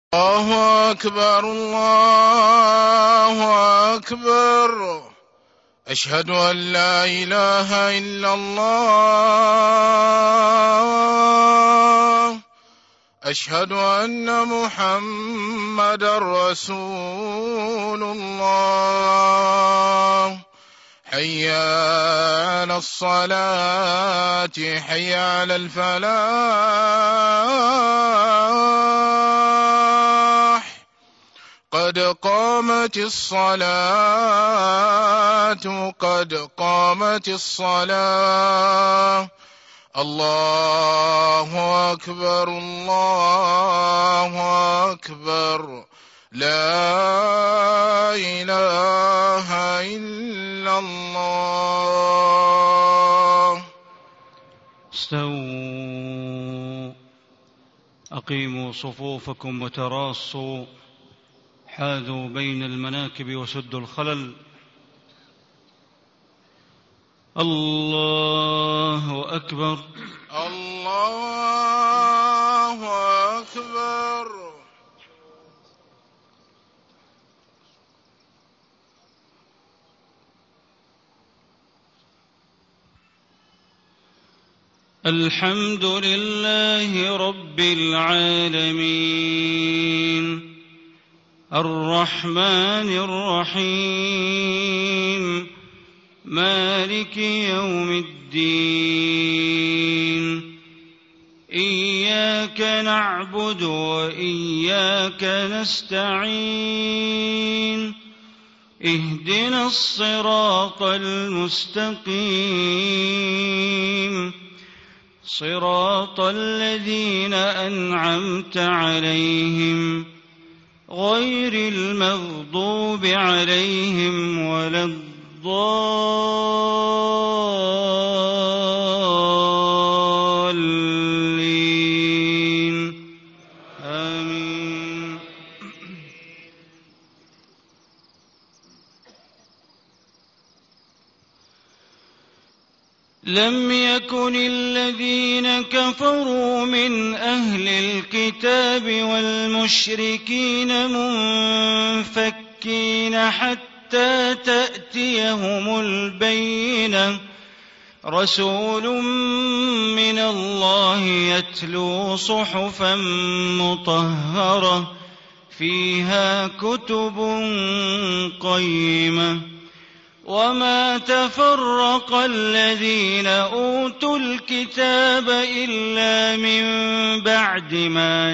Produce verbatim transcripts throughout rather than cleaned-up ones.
الله أكبر الله أكبر. أشهد أن لا إله إلا الله. أشهد أن محمدًا رسول الله. حي على الصلاة حي على الفلاح. قد قامت الصلاة قد قامت الصلاة. الله أكبر الله أكبر. لا إله إلا الله. استووا أقيموا صفوفكم وتراصوا، حاذوا بين المناكب وسدوا الخلل. الله أكبر الله أكبر. الحمد لله رب العالمين، الرحمن الرحيم، مالك يوم الدين. إياك نعبد وإياك نستعين، اهدنا الصراط المستقيم، صراط الذين أنعمت عليهم غير المغضوب عليهم ولا الضالين. آمين. لم يكن الذين كفروا من أهل الكتاب والمشركين منفكين حتى تأتيهم البينة. رسول من الله يتلو صحفا مطهرة فيها كتب قيمة. وما تفرق الذين أوتوا الكتاب إلا من بعد ما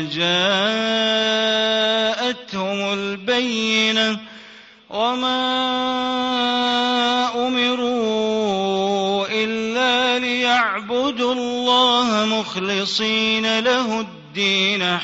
جاءتهم البينة. وما أمروا إلا ليعبدوا الله مخلصين له الدين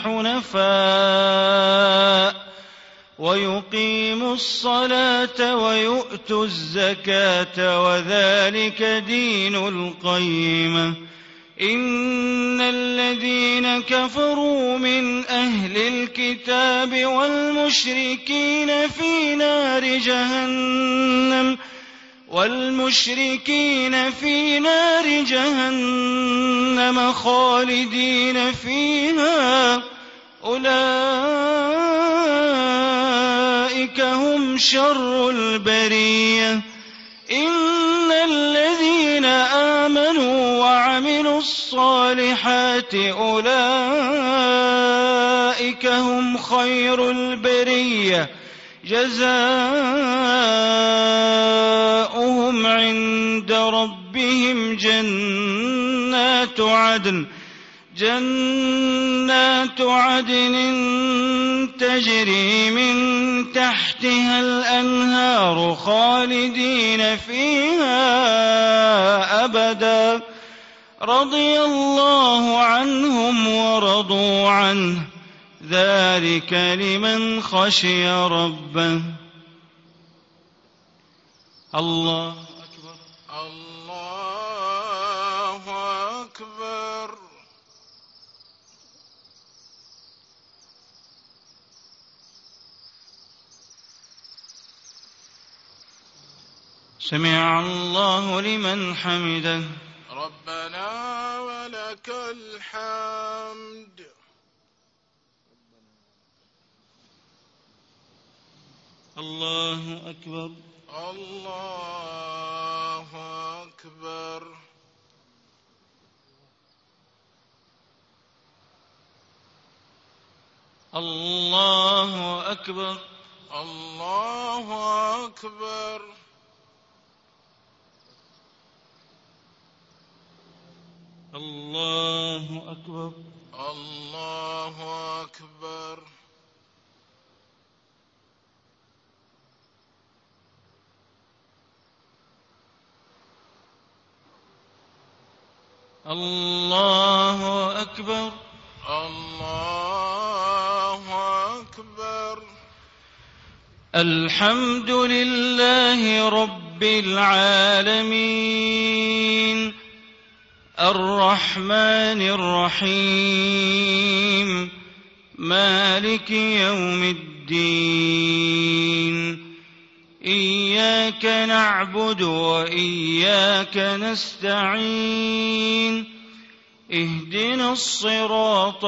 حنفاء ويقيموا الصلاة ويؤتوا الزكاة وذلك دين القيمة. إن الذين كفروا من أهل الكتاب والمشركين في نار جهنم والمشركين في نار جهنم خالدين فيها، أولئك هم شر البرية. إن الذين آمنوا وعملوا الصالحات أولئك هم خير البرية، جزاؤهم عند ربهم جنات عدن جنات عدن تجري من تحتها الأنهار خالدين فيها أبدا، رضي الله عنهم ورضوا عنه، ذلك لمن خشي ربه. الله أكبر الله أكبر. سمع الله لمن حمده. ربنا ولك الحمد. الله أكبر. الله أكبر. الله أكبر. الله أكبر. الله أكبر. الله أكبر. الله أكبر. الله أكبر. الحمد لله رب العالمين الرحمن الرحيم مالك يوم الدين إياك نعبد وإياك نستعين اهدنا الصراط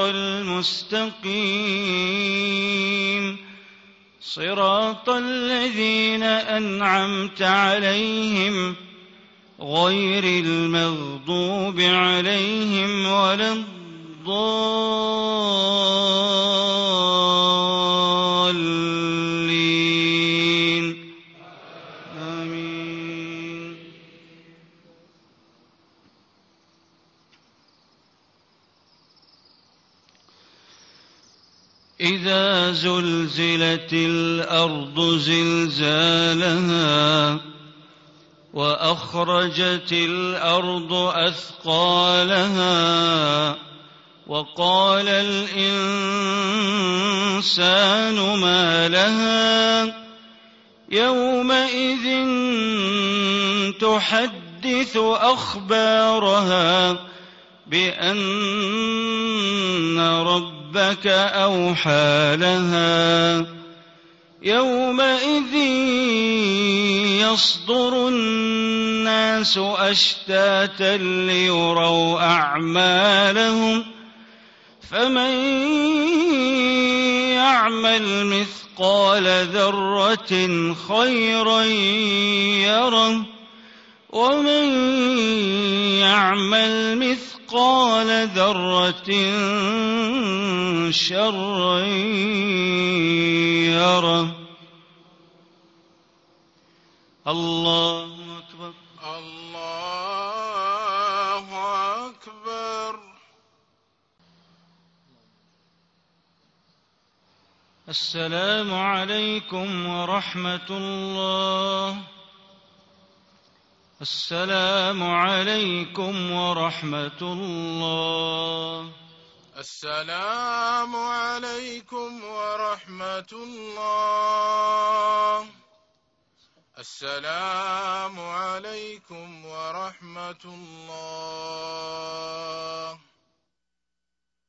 المستقيم صراط الذين أنعمت عليهم غير المغضوب عليهم ولا الضالين آمين. إذا زلزلت الأرض زلزالها وأخرجت الأرض أثقالها وقال الإنسان ما لها يومئذ تحدث أخبارها بأن ربك أوحى لها يومئذ يصدر الناس أشتاتا ليروا أعمالهم فمن يعمل مثقال ذرة خيرا يره ومن يعمل مثقال ذرة شرا يره. الله أكبر. الله أكبر. السلام عليكم ورحمة الله. السلام عليكم ورحمة الله. السلام عليكم ورحمة الله. السلام عليكم ورحمة الله.